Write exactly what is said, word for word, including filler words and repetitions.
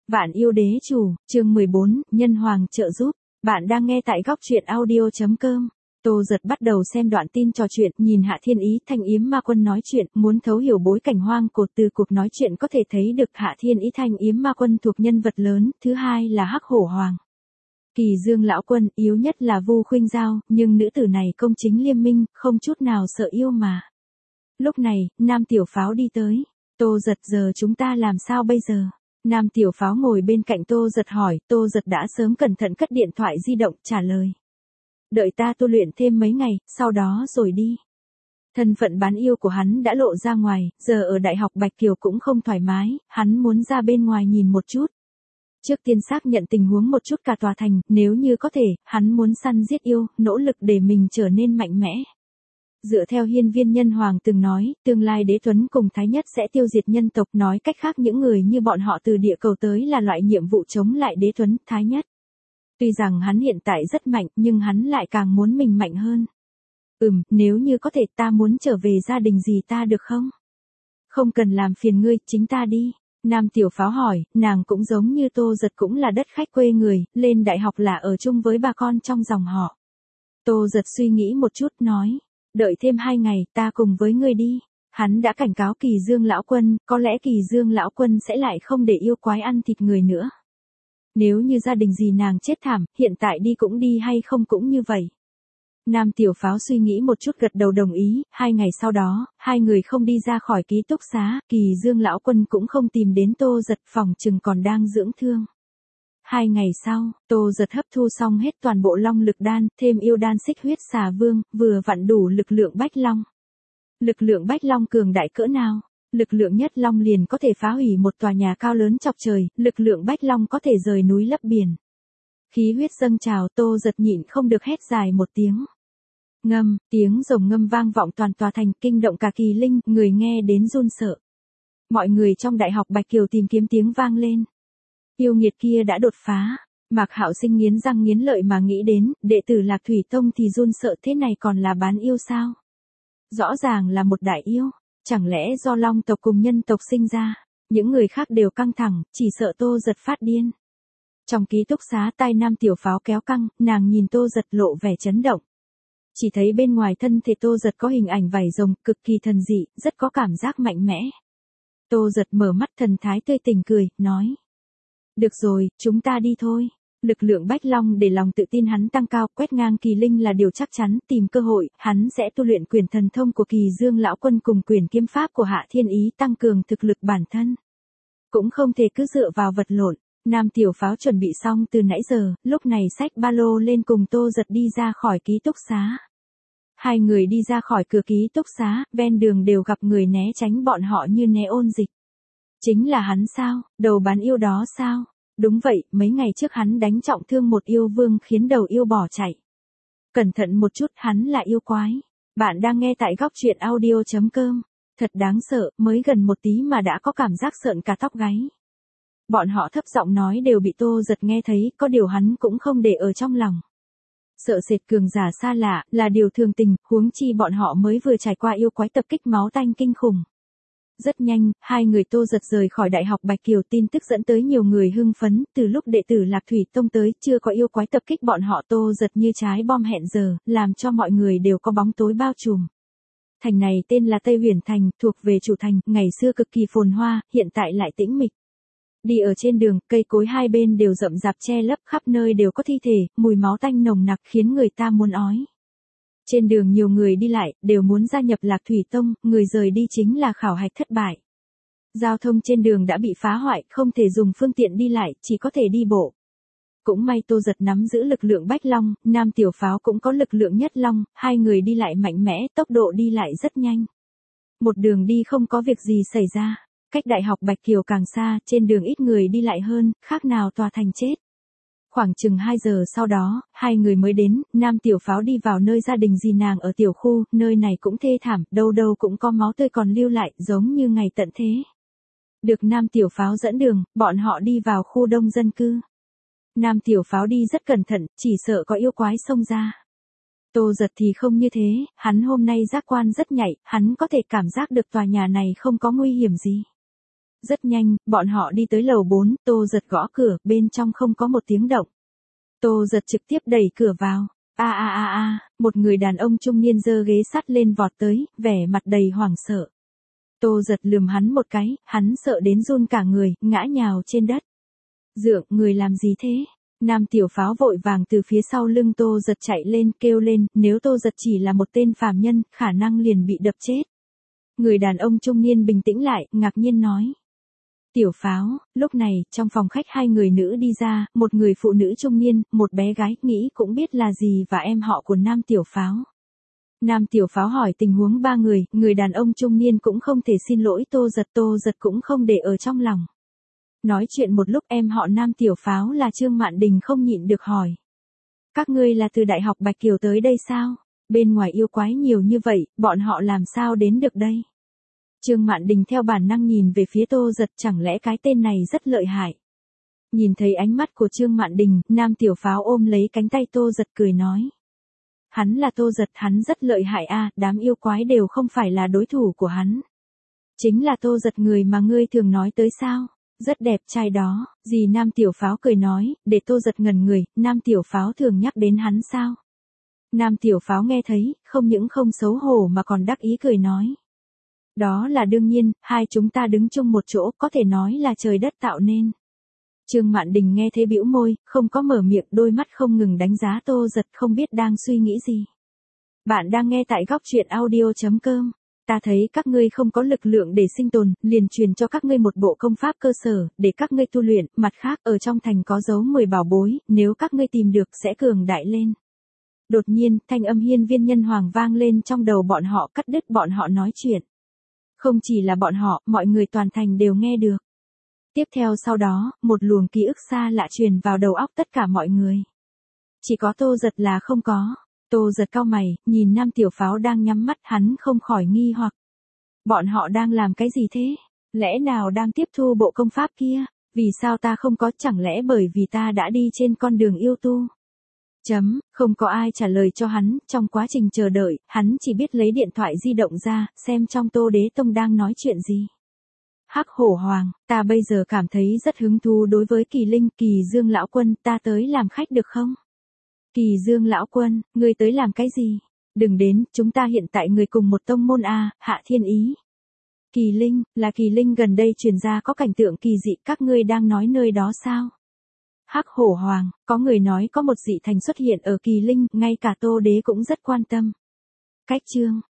Vạn yêu đế chủ, chương mười bốn, nhân hoàng trợ giúp. Bạn đang nghe tại góc truyện audio chấm com. Tô Giật bắt đầu xem đoạn tin trò chuyện, nhìn Hạ Thiên Ý Thanh Yếm Ma Quân nói chuyện, muốn thấu hiểu bối cảnh hoang cột từ cuộc nói chuyện có thể thấy được Hạ Thiên Ý Thanh Yếm Ma Quân thuộc nhân vật lớn, thứ hai là Hắc Hổ Hoàng. Kỳ Dương lão quân, yếu nhất là Vu Khuynh Giao, nhưng nữ tử này công chính liêm minh, không chút nào sợ yêu mà. Lúc này, Nam Tiểu Pháo đi tới. Tô Giật, giờ chúng ta làm sao bây giờ? Nam Tiểu Pháo ngồi bên cạnh Tô Giật hỏi, Tô Giật đã sớm cẩn thận cất điện thoại di động, trả lời. Đợi ta tu luyện thêm mấy ngày, sau đó rồi đi. Thân phận bán yêu của hắn đã lộ ra ngoài, giờ ở Đại học Bạch Kiều cũng không thoải mái, hắn muốn ra bên ngoài nhìn một chút. Trước tiên xác nhận tình huống một chút cả tòa thành, nếu như có thể, hắn muốn săn giết yêu, nỗ lực để mình trở nên mạnh mẽ. Dựa theo Hiên Viên Nhân Hoàng từng nói, tương lai Đế Tuấn cùng Thái Nhất sẽ tiêu diệt nhân tộc, nói cách khác những người như bọn họ từ địa cầu tới là loại nhiệm vụ chống lại Đế Tuấn, Thái Nhất. Tuy rằng hắn hiện tại rất mạnh, nhưng hắn lại càng muốn mình mạnh hơn. Ừm, nếu như có thể ta muốn trở về gia đình gì ta được không? Không cần làm phiền ngươi, chính ta đi. Nam Tiểu Pháo hỏi, nàng cũng giống như Tô Giật cũng là đất khách quê người, lên đại học là ở chung với bà con trong dòng họ. Tô Giật suy nghĩ một chút nói. Đợi thêm hai ngày, ta cùng với ngươi đi. Hắn đã cảnh cáo Kỳ Dương lão quân, có lẽ Kỳ Dương lão quân sẽ lại không để yêu quái ăn thịt người nữa. Nếu như gia đình gì nàng chết thảm, hiện tại đi cũng đi hay không cũng như vậy. Nam Tiểu Pháo suy nghĩ một chút gật đầu đồng ý, hai ngày sau đó, hai người không đi ra khỏi ký túc xá, Kỳ Dương lão quân cũng không tìm đến Tô Giật, phòng chừng còn đang dưỡng thương. Hai ngày sau, Tô Giật hấp thu xong hết toàn bộ long lực đan, thêm yêu đan xích huyết xà vương, vừa vặn đủ lực lượng bách long. Lực lượng bách long cường đại cỡ nào? Lực lượng nhất long liền có thể phá hủy một tòa nhà cao lớn chọc trời, lực lượng bách long có thể rời núi lấp biển. Khí huyết dâng trào, Tô Giật nhịn không được hét dài một tiếng. Ngâm, tiếng rồng ngâm vang vọng toàn tòa thành, kinh động cả Kỳ Linh, người nghe đến run sợ. Mọi người trong Đại học Bạch Kiều tìm kiếm tiếng vang lên. Yêu nghiệt kia đã đột phá. Mạc Hạo Sinh nghiến răng nghiến lợi mà nghĩ đến, đệ tử Lạc Thủy Tông thì run sợ, thế này còn là bán yêu sao? Rõ ràng là một đại yêu, chẳng lẽ do long tộc cùng nhân tộc sinh ra? Những người khác đều căng thẳng, chỉ sợ Tô Giật phát điên. Trong ký túc xá tai Nam Tiểu Pháo kéo căng, nàng nhìn Tô Giật lộ vẻ chấn động. Chỉ thấy bên ngoài thân thể Tô Giật có hình ảnh vảy rồng, cực kỳ thần dị, rất có cảm giác mạnh mẽ. Tô Giật mở mắt thần thái tươi tỉnh cười, nói. Được rồi, chúng ta đi thôi. Lực lượng bách long để lòng tự tin hắn tăng cao, quét ngang Kỳ Linh là điều chắc chắn, tìm cơ hội, hắn sẽ tu luyện quyền thần thông của Kỳ Dương lão quân cùng quyền kiếm pháp của Hạ Thiên Ý tăng cường thực lực bản thân. Cũng không thể cứ dựa vào vật lộn. Nam Tiểu Pháo chuẩn bị xong từ nãy giờ, lúc này xách ba lô lên cùng Tô Giật đi ra khỏi ký túc xá. Hai người đi ra khỏi cửa ký túc xá, ven đường đều gặp người né tránh bọn họ như né ôn dịch. Chính là hắn sao, đầu bán yêu đó sao? Đúng vậy, mấy ngày trước hắn đánh trọng thương một yêu vương khiến đầu yêu bỏ chạy. Cẩn thận một chút, hắn là yêu quái. Bạn đang nghe tại góc truyện audio chấm com. Thật đáng sợ, mới gần một tí mà đã có cảm giác sợn cả tóc gáy. Bọn họ thấp giọng nói đều bị Tô Giật nghe thấy, có điều hắn cũng không để ở trong lòng. Sợ sệt cường giả xa lạ, là điều thường tình, huống chi bọn họ mới vừa trải qua yêu quái tập kích máu tanh kinh khủng. Rất nhanh, hai người Tô Giật rời khỏi Đại học Bạch Kiều, tin tức dẫn tới nhiều người hưng phấn, từ lúc đệ tử Lạc Thủy Tông tới, chưa có yêu quái tập kích bọn họ, Tô Giật như trái bom hẹn giờ, làm cho mọi người đều có bóng tối bao trùm. Thành này tên là Tây Huyền Thành, thuộc về chủ thành, ngày xưa cực kỳ phồn hoa, hiện tại lại tĩnh mịch. Đi ở trên đường, cây cối hai bên đều rậm rạp che lấp, khắp nơi đều có thi thể, mùi máu tanh nồng nặc khiến người ta muốn ói. Trên đường nhiều người đi lại, đều muốn gia nhập Lạc Thủy Tông, người rời đi chính là khảo hạch thất bại. Giao thông trên đường đã bị phá hoại, không thể dùng phương tiện đi lại, chỉ có thể đi bộ. Cũng may Tô Giật nắm giữ lực lượng bách long, Nam Tiểu Pháo cũng có lực lượng nhất long, hai người đi lại mạnh mẽ, tốc độ đi lại rất nhanh. Một đường đi không có việc gì xảy ra, cách Đại học Bạch Kiều càng xa, trên đường ít người đi lại hơn, khác nào tòa thành chết. Khoảng chừng hai giờ sau đó, hai người mới đến, Nam Tiểu Pháo đi vào nơi gia đình dì nàng ở tiểu khu, nơi này cũng thê thảm, đâu đâu cũng có máu tươi còn lưu lại, giống như ngày tận thế. Được Nam Tiểu Pháo dẫn đường, bọn họ đi vào khu đông dân cư. Nam Tiểu Pháo đi rất cẩn thận, chỉ sợ có yêu quái xông ra. Tô Giật thì không như thế, hắn hôm nay giác quan rất nhạy, hắn có thể cảm giác được tòa nhà này không có nguy hiểm gì. Rất nhanh, bọn họ đi tới lầu bốn, Tô Giật gõ cửa, bên trong không có một tiếng động. Tô Giật trực tiếp đẩy cửa vào. A a a a, một người đàn ông trung niên giơ ghế sắt lên vọt tới, vẻ mặt đầy hoảng sợ. Tô Giật lườm hắn một cái, hắn sợ đến run cả người, ngã nhào trên đất. Dượng, người làm gì thế? Nam Tiểu Pháo vội vàng từ phía sau lưng Tô Giật chạy lên, kêu lên, nếu Tô Giật chỉ là một tên phàm nhân, khả năng liền bị đập chết. Người đàn ông trung niên bình tĩnh lại, ngạc nhiên nói. Tiểu Pháo, lúc này, trong phòng khách hai người nữ đi ra, một người phụ nữ trung niên, một bé gái, nghĩ cũng biết là gì và em họ của Nam Tiểu Pháo. Nam Tiểu Pháo hỏi tình huống ba người, người đàn ông trung niên cũng không thể xin lỗi Tô Giật, Tô Giật cũng không để ở trong lòng. Nói chuyện một lúc em họ Nam Tiểu Pháo là Trương Mạn Đình không nhịn được hỏi. Các ngươi là từ Đại học Bạch Kiều tới đây sao? Bên ngoài yêu quái nhiều như vậy, bọn họ làm sao đến được đây? Trương Mạn Đình theo bản năng nhìn về phía Tô Giật, chẳng lẽ cái tên này rất lợi hại. Nhìn thấy ánh mắt của Trương Mạn Đình, Nam Tiểu Pháo ôm lấy cánh tay Tô Giật cười nói. Hắn là Tô Giật, hắn rất lợi hại a, đám yêu quái đều không phải là đối thủ của hắn. Chính là Tô Giật người mà ngươi thường nói tới sao? Rất đẹp trai đó, gì Nam Tiểu Pháo cười nói, để Tô Giật ngẩn người, Nam Tiểu Pháo thường nhắc đến hắn sao? Nam Tiểu Pháo nghe thấy, không những không xấu hổ mà còn đắc ý cười nói. Đó là đương nhiên, hai chúng ta đứng chung một chỗ, có thể nói là trời đất tạo nên. Trương Mạn Đình nghe thấy bĩu môi, không có mở miệng, đôi mắt không ngừng đánh giá Tô Giật, không biết đang suy nghĩ gì. Bạn đang nghe tại góc truyện audio chấm com. Ta thấy các ngươi không có lực lượng để sinh tồn, liền truyền cho các ngươi một bộ công pháp cơ sở, để các ngươi tu luyện, mặt khác ở trong thành có dấu mười bảo bối, nếu các ngươi tìm được sẽ cường đại lên. Đột nhiên, thanh âm hiên viên nhân hoàng vang lên trong đầu bọn họ, cắt đứt bọn họ nói chuyện. Không chỉ là bọn họ, mọi người toàn thành đều nghe được. Tiếp theo sau đó, một luồng ký ức xa lạ truyền vào đầu óc tất cả mọi người. Chỉ có Tô Giật là không có. Tô Giật cau mày, nhìn Nam Tiểu Pháo đang nhắm mắt, hắn không khỏi nghi hoặc. Bọn họ đang làm cái gì thế? Lẽ nào đang tiếp thu bộ công pháp kia? Vì sao ta không có, chẳng lẽ bởi vì ta đã đi trên con đường yêu tu? Chấm, không có ai trả lời cho hắn, trong quá trình chờ đợi, hắn chỉ biết lấy điện thoại di động ra, xem trong Tô Đế Tông đang nói chuyện gì. Hắc Hổ Hoàng, ta bây giờ cảm thấy rất hứng thú đối với Kỳ Linh, Kỳ Dương lão quân, ta tới làm khách được không? Kỳ Dương lão quân, ngươi tới làm cái gì? Đừng đến, chúng ta hiện tại người cùng một tông môn a, Hạ Thiên Ý. Kỳ Linh, là Kỳ Linh gần đây truyền ra có cảnh tượng kỳ dị, các ngươi đang nói nơi đó sao? Hắc Hổ Hoàng, có người nói có một dị thành xuất hiện ở Kỳ Linh, ngay cả Tô Đế cũng rất quan tâm. Cách chương,